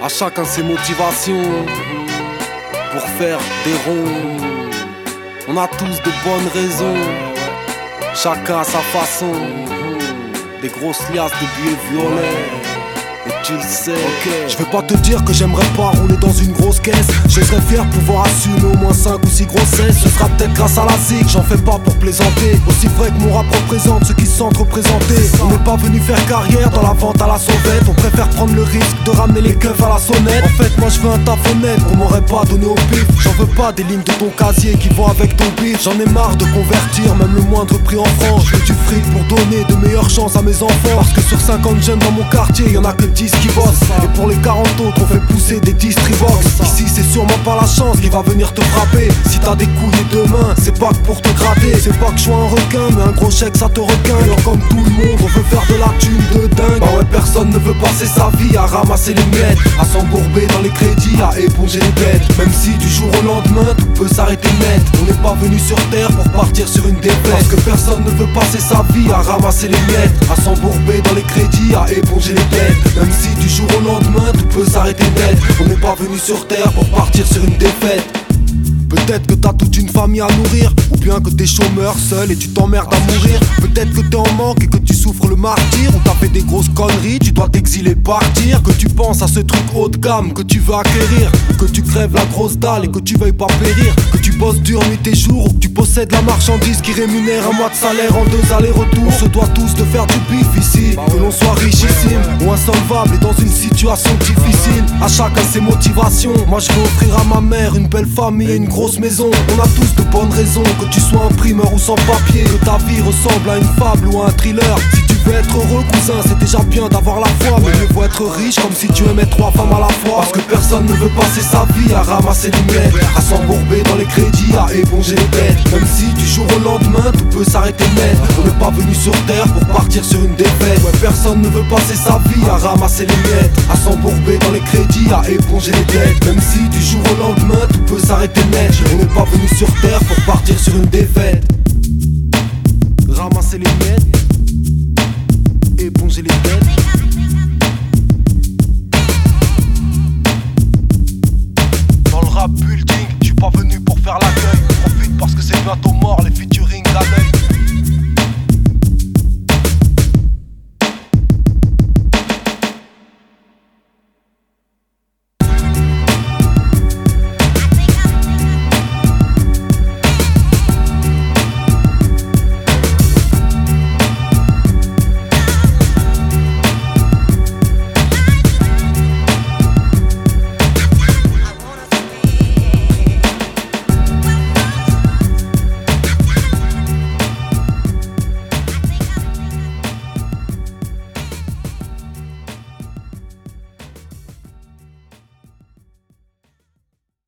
À chacun ses motivations pour faire des ronds. On a tous de bonnes raisons, chacun à sa façon. Des grosses liasses de billets violets, et tu le sais. Je vais pas te dire que j'aimerais pas rouler dans une grosse caisse. Je serais fier de pouvoir assumer au moins 5 ou 6 grossesses. Ce sera peut-être grâce à la zig, j'en fais pas pour plaisanter. Aussi vrai que mon rap représente ceux qui se sentent représentés. On n'est pas venu faire carrière dans la vente à la sauvette. On préfère prendre le risque de ramener les keufs à la sonnette. En fait moi je veux un taf honnête qu'on m'aurait pas donné au pif. J'en veux pas des lignes de ton casier qui vont avec ton bif. J'en ai marre de convertir même le moindre prix en francs. Je veux du fric pour donner de meilleures chances à mes enfants. Parce que sur 50 jeunes dans mon quartier y'en a que 10 qui bossent. Et pour les 40 autres on fait pousser des distribox. Ici c'est sûrement pas la chance qui va venir te frapper. Si t'as des couilles et deux mains, c'est pas que pour te gratter. C'est pas que je sois un requin, mais un gros chèque ça te requin. Alors comme tout le monde, on veut faire de la thune de dingue. Bah ouais, personne ne veut passer sa vie à ramasser les miettes, à s'embourber dans les crédits, à éponger les dettes. Même si du jour au lendemain tout peut s'arrêter net. On n'est pas venu sur terre pour partir sur une défaite. Parce que personne ne veut passer sa vie à ramasser les miettes, à s'embourber dans les crédits, à éponger les dettes. Même si du jour au lendemain tout peut s'arrêter net. On n'est pas venu sur terre pour partir sur une défaite. Peut-être que t'as toute une famille à nourrir, ou bien que t'es chômeur seul et tu t'emmerdes à mourir. Peut-être que t'es en manque et que tu souffres le martyre. Ou t'as fait des grosses conneries, tu dois t'exiler, partir. Que tu penses à ce truc haut de gamme que tu veux acquérir. Ou que tu crèves la grosse dalle et que tu veuilles pas périr. Que tu bosses dur nuit et jour, ou que tu possèdes la marchandise qui rémunère un mois de salaire en 2 allers-retours. On se doit tous de faire du bif ici, que l'on soit richissime ou insolvable et dans une situation difficile. À chacun ses motivations. Moi je veux offrir à ma mère une belle famille et une grosse maison. On a tous de bonnes raisons, que tu sois imprimeur ou sans papier, que ta vie ressemble à une fable ou à un thriller. Si tu veux être heureux cousin, c'est déjà bien d'avoir la foi. Mais mieux vaut être riche comme si tu aimais 3 femmes à la fois. Parce que personne ne veut passer sa vie à ramasser les miettes, à s'embourber dans les crédits, à éponger les dettes. Même si du jour au lendemain tout peut s'arrêter net. On n'est pas venu sur terre pour partir sur une défaite. Ouais, personne ne veut passer sa vie à ramasser les miettes, à s'embourber dans les crédits, à éponger les dettes. Même si du jour au lendemain tout peut s'arrêter net. On n'est pas venu sur terre pour partir sur une défaite. Ramasser les miettes, éponger les dettes.